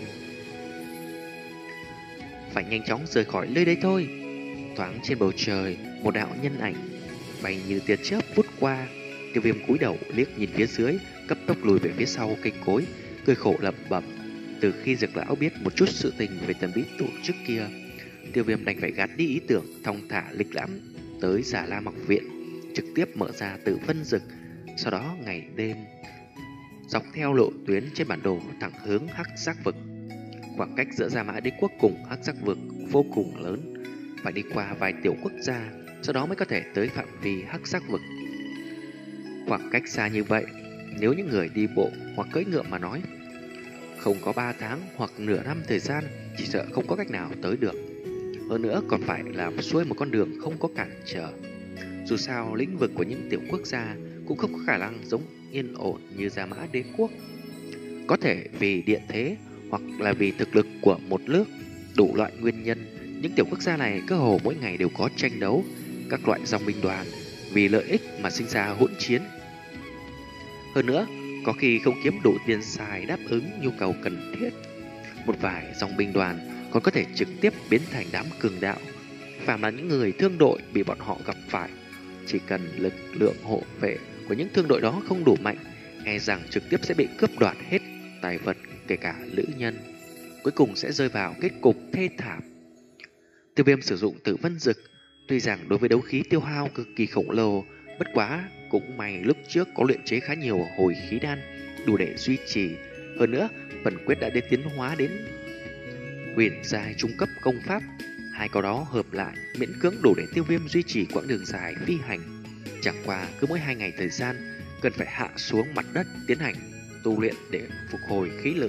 Phải nhanh chóng rời khỏi nơi đây thôi. Thoáng trên bầu trời, một đạo nhân ảnh bay như tia chớp vút qua. Tiêu Viêm cúi đầu liếc nhìn phía dưới, cấp tốc lùi về phía sau cây cối, cười khổ lẩm bẩm. Từ khi Dược Lão biết một chút sự tình về thần bí tổ chức kia, Tiêu Viêm đành phải gạt đi ý tưởng thong thả lịch lãm tới Già Lam học viện, trực tiếp mở ra Tử Vân Dực, sau đó ngày đêm dọc theo lộ tuyến trên bản đồ thẳng hướng hắc sắc vực. Khoảng cách giữa Gia Mã Đế quốc cùng hắc sắc vực vô cùng lớn, phải đi qua vài tiểu quốc gia, sau đó mới có thể tới phạm vi hắc sắc vực. Khoảng cách xa như vậy, nếu những người đi bộ hoặc cưỡi ngựa mà nói, không có ba tháng hoặc nửa năm thời gian, chỉ sợ không có cách nào tới được. hơn nữa còn phải làm xuôi một con đường không có cản trở. Dù sao, lĩnh vực của những tiểu quốc gia cũng không có khả năng giống yên ổn như Gia Mã Đế quốc. Có thể vì địa thế hoặc là vì thực lực của một nước, đủ loại nguyên nhân, những tiểu quốc gia này cơ hồ mỗi ngày đều có tranh đấu, các loại dòng binh đoàn vì lợi ích mà sinh ra hỗn chiến. Hơn nữa, có khi không kiếm đủ tiền xài đáp ứng nhu cầu cần thiết, một vài dòng binh đoàn còn có thể trực tiếp biến thành đám cường đạo. Phàm là những người thương đội bị bọn họ gặp phải, chỉ cần lực lượng hộ vệ của những thương đội đó không đủ mạnh, e rằng trực tiếp sẽ bị cướp đoạt hết tài vật, kể cả nữ nhân, cuối cùng sẽ rơi vào kết cục thê thảm. Tiêu Viêm sử dụng Tử Vân Dực, tuy rằng đối với đấu khí tiêu hao cực kỳ khổng lồ, bất quá cũng may lúc trước có luyện chế khá nhiều hồi khí đan đủ để duy trì. Hơn nữa, phần quyết đã đến tiến hóa đến huyền giai trung cấp công pháp, hai cái đó hợp lại miễn cưỡng đủ để Tiêu Viêm duy trì quãng đường dài phi hành. Chẳng qua cứ mỗi hai ngày thời gian cần phải hạ xuống mặt đất tiến hành tu luyện để phục hồi khí lực.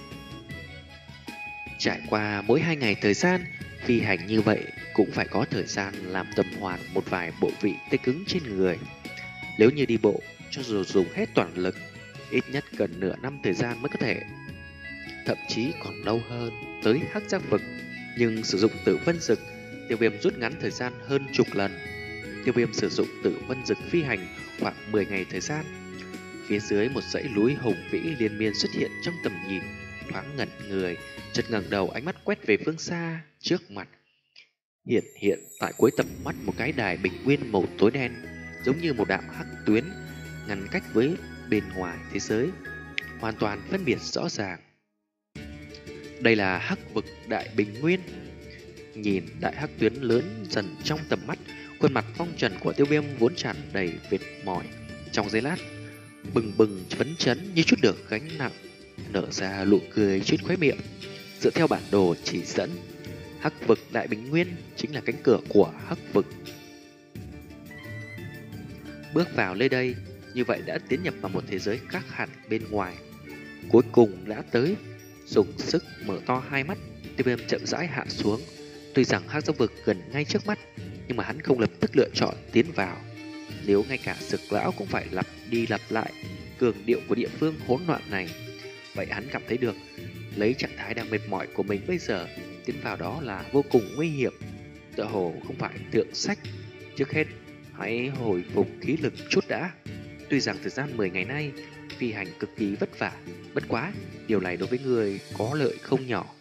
Trải qua mỗi hai ngày thời gian phi hành như vậy, cũng phải có thời gian làm tuần hoàn một vài bộ vị tê cứng trên người. Nếu như đi bộ, cho dù dùng hết toàn lực, ít nhất cần nửa năm thời gian mới có thể, thậm chí còn lâu hơn, tới Hắc Giác Vực. Nhưng sử dụng Tử Vân Dực, Tiêu Viêm rút ngắn thời gian hơn chục lần. Tiêu Viêm sử dụng Tử Vân Dực phi hành khoảng mười ngày thời gian. Phía dưới một dãy núi hùng vĩ liên miên xuất hiện trong tầm nhìn, thoáng ngẩn người, chợt ngẩng đầu ánh mắt quét về phương xa trước mặt. Hiện hiện tại cuối tầm mắt một cái đài bình nguyên màu tối đen, giống như một đạo hắc tuyến ngăn cách với bên ngoài thế giới, hoàn toàn phân biệt rõ ràng. Đây là Hắc Vực Đại Bình Nguyên. Nhìn đại hắc tuyến lớn dần trong tầm mắt, khuôn mặt phong trần của Tiêu Viêm vốn tràn đầy mệt mỏi, trong giây lát bừng bừng phấn chấn như chút được gánh nặng, nở ra nụ cười trên khóe miệng. Dựa theo bản đồ chỉ dẫn, Hắc Vực Đại Bình Nguyên chính là cánh cửa của Hắc Vực. Bước vào nơi đây, như vậy đã tiến nhập vào một thế giới khác hẳn bên ngoài. Cuối cùng đã tới. Dùng sức mở to hai mắt, Tiêu Viêm chậm rãi hạ xuống. Tuy rằng Hắc Giác Vực gần ngay trước mắt, nhưng mà hắn không lập tức lựa chọn tiến vào. Nếu ngay cả Dực Lão cũng phải lặp đi lặp lại cường điệu của địa phương hỗn loạn này, vậy hắn cảm thấy được, lấy trạng thái đang mệt mỏi của mình bây giờ, tiến vào đó là vô cùng nguy hiểm. Tựa hồ không phải thượng sách. Trước hết, hãy hồi phục khí lực chút đã. Tuy rằng thời gian mười ngày nay phi hành cực kỳ vất vả, bất quá điều này đối với người có lợi không nhỏ.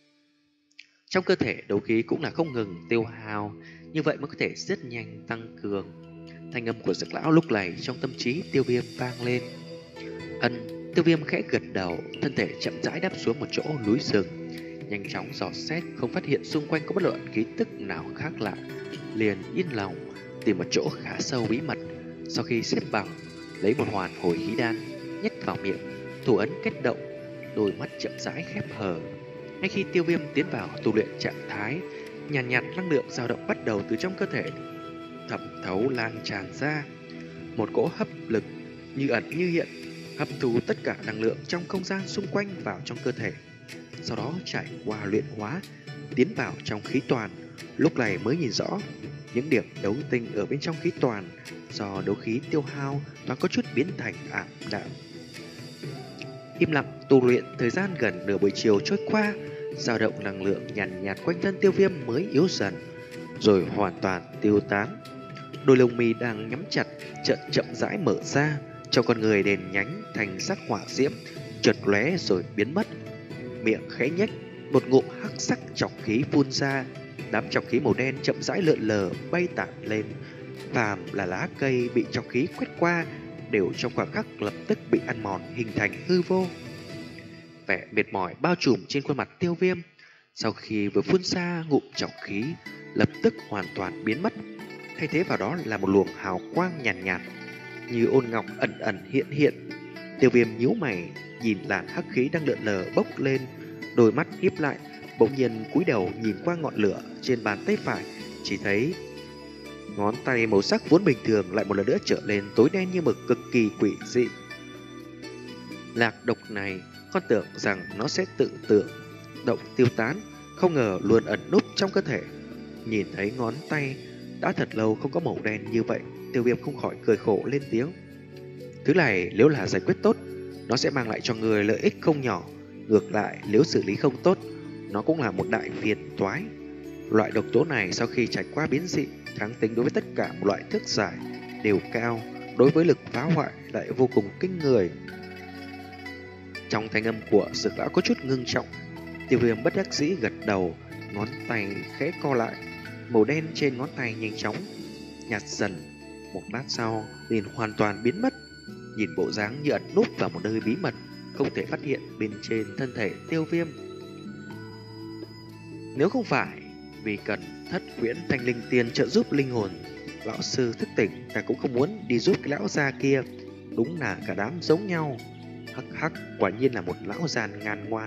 Trong cơ thể đấu khí cũng là không ngừng tiêu hao, như vậy mới có thể rất nhanh tăng cường. Thanh âm của Dực Lão lúc này trong tâm trí Tiêu Viêm vang lên. Ân, Tiêu Viêm khẽ gật đầu, thân thể chậm rãi đáp xuống một chỗ núi rừng, nhanh chóng dò xét, không phát hiện xung quanh có bất luận khí tức nào khác lạ, liền yên lòng tìm một chỗ khá sâu bí mật. Sau khi xếp bằng, lấy một hoàn hồi khí đan nhét vào miệng, thủ ấn kết động, đôi mắt chậm rãi khép hờ. Ngay khi Tiêu Viêm tiến vào tu luyện trạng thái, nhàn nhạt, nhạt năng lượng dao động bắt đầu từ trong cơ thể thẩm thấu lan tràn ra, một cỗ hấp lực như ẩn như hiện hấp thu tất cả năng lượng trong không gian xung quanh vào trong cơ thể, sau đó trải qua luyện hóa tiến vào trong khí toàn. Lúc này mới nhìn rõ những điểm đấu tinh ở bên trong khí toàn do đấu khí tiêu hao nó có chút biến thành ảm đạm. Im lặng tu luyện thời gian gần nửa buổi chiều trôi qua, dao động năng lượng nhàn nhạt, nhạt quanh thân Tiêu Viêm mới yếu dần, rồi hoàn toàn tiêu tán. Đôi lông mi đang nhắm chặt chợt chậm rãi mở ra, trong con người đèn nhánh thành sắc hỏa diễm chợt lóe rồi biến mất. Miệng khẽ nhếch, một ngụm hắc sắc trọc khí phun ra, đám trọc khí màu đen chậm rãi lượn lờ bay tản lên, phàm là lá cây bị trọc khí quét qua đều trong khoảng khắc lập tức bị ăn mòn hình thành hư vô. Vẻ mệt mỏi bao trùm trên khuôn mặt Tiêu Viêm, sau khi vừa phun ra ngụm trọc khí lập tức hoàn toàn biến mất, thay thế vào đó là một luồng hào quang nhàn nhạt, nhạt như ôn ngọc ẩn ẩn hiện hiện. Tiêu Viêm nhíu mày nhìn làn hắc khí đang lượn lờ bốc lên, đôi mắt híp lại, bỗng nhiên cúi đầu nhìn qua ngọn lửa trên bàn tay phải, chỉ thấy ngón tay màu sắc vốn bình thường lại một lần nữa trở lên tối đen như mực, cực kỳ quỷ dị. Lạc độc này, con tưởng rằng nó sẽ tự tự động tiêu tán, không ngờ luôn ẩn núp trong cơ thể, Nhìn thấy ngón tay đã thật lâu không có màu đen như vậy, Tiêu Viêm không khỏi cười khổ lên tiếng. Thứ này nếu là giải quyết tốt, nó sẽ mang lại cho người lợi ích không nhỏ. Ngược lại, nếu xử lý không tốt, nó cũng là một đại phiền toái. Loại độc tố này sau khi trải qua biến dị, kháng tính đối với tất cả một loại thuốc giải đều cao, đối với lực phá hoại lại vô cùng kinh người. Trong thanh âm của Dược lão có chút ngưng trọng, Tiêu Viêm bất đắc dĩ gật đầu, ngón tay khẽ co lại, màu đen trên ngón tay nhanh chóng nhạt dần, một lát sau liền hoàn toàn biến mất. Nhìn bộ dáng như ẩn núp vào một nơi bí mật, không thể phát hiện bên trên thân thể Tiêu Viêm. Nếu không phải vì cần Thất Huyễn Thanh Linh Tiên trợ giúp linh hồn lão sư thức tỉnh, ta cũng không muốn đi giúp cái lão già kia. Đúng là cả đám giống nhau. Hắc hắc, quả nhiên là một lão già ngàn ngoan.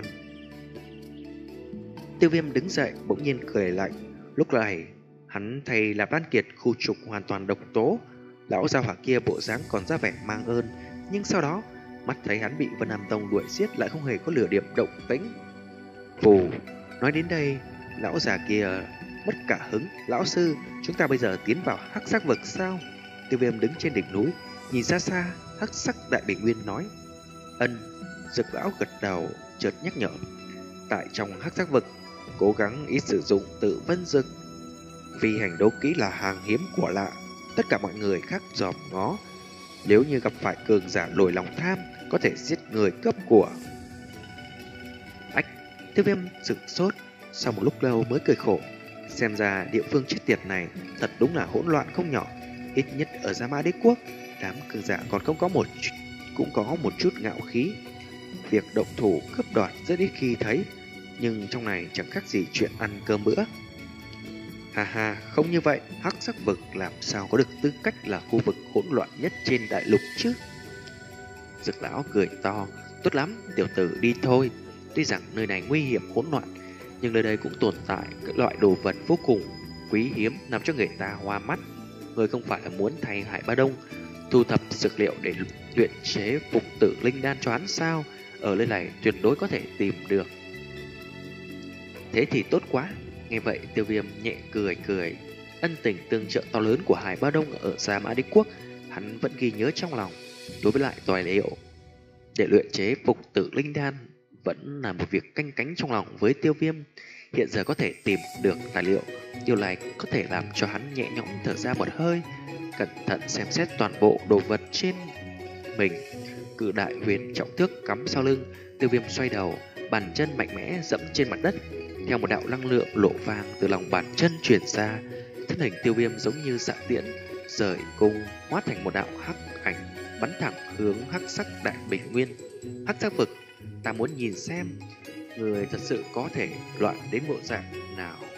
Tiêu Viêm đứng dậy bỗng nhiên cười lạnh. Lúc này hắn thay Lạp Đan Kiệt khu trục hoàn toàn độc tố. Lão gia hỏa kia bộ dáng còn ra vẻ mang ơn, nhưng sau đó mắt thấy hắn bị Vân Nam Tông đuổi giết lại không hề có lửa điểm động tĩnh. Vù, nói đến đây lão già kia mất cả hứng. Lão sư, chúng ta bây giờ tiến vào hắc sắc vực sao? Tiêu Viêm đứng trên đỉnh núi nhìn xa xa hắc sắc đại bình nguyên nói. Ân. Dực lão gật đầu chợt nhắc nhở. Tại trong hắc sắc vực cố gắng ít sử dụng tự vân dực. Vì hành đấu kỹ là hàng hiếm của lạ, tất cả mọi người khác dòm ngó. Nếu như gặp phải cường giả nổi lòng tham, có thể giết người cướp của. Ách. Tiêu Viêm sửng sốt, sau một lúc lâu mới cười khổ. Xem ra địa phương chết tiệt này thật đúng là hỗn loạn không nhỏ. Ít nhất ở Gia Mã Đế Quốc, đám cường giả còn không có một cũng có một chút ngạo khí. Việc động thủ cướp đoạt rất ít khi thấy, nhưng trong này chẳng khác gì chuyện ăn cơm bữa. Hà hà, không như vậy, hắc sắc vực làm sao có được tư cách là khu vực hỗn loạn nhất trên đại lục chứ? Dực lão cười to, tốt lắm, tiểu tử đi thôi. Tuy rằng nơi này nguy hiểm hỗn loạn, nhưng nơi đây cũng tồn tại các loại đồ vật vô cùng quý hiếm làm cho người ta hoa mắt. Người không phải là muốn thay Hải Ba Đông thu thập dược liệu để luyện chế phục tử linh đan cho hắn sao? Ở nơi này tuyệt đối có thể tìm được. Thế thì tốt quá. Nghe vậy Tiêu Viêm nhẹ cười cười. Ân tình tương trợ to lớn của Hải Ba Đông ở Gia Mã Đế Quốc hắn vẫn ghi nhớ trong lòng. Đối với lại tài liệu để luyện chế phục tử linh đan vẫn là một việc canh cánh trong lòng với Tiêu Viêm. Hiện giờ có thể tìm được tài liệu, điều này có thể làm cho hắn nhẹ nhõm thở ra một hơi. Cẩn thận xem xét toàn bộ đồ vật trên mình. Cự đại huyền trọng thước cắm sau lưng, Tiêu Viêm xoay đầu, bàn chân mạnh mẽ dẫm trên mặt đất. Theo một đạo năng lượng lộ vàng từ lòng bàn chân truyền ra, thân hình Tiêu Viêm giống như xạ tiễn rời cung, hóa thành một đạo hắc ảnh bắn thẳng hướng hắc sắc đại bình nguyên. Hắc sắc vực, ta muốn nhìn xem người thật sự có thể loạn đến bộ dạng nào.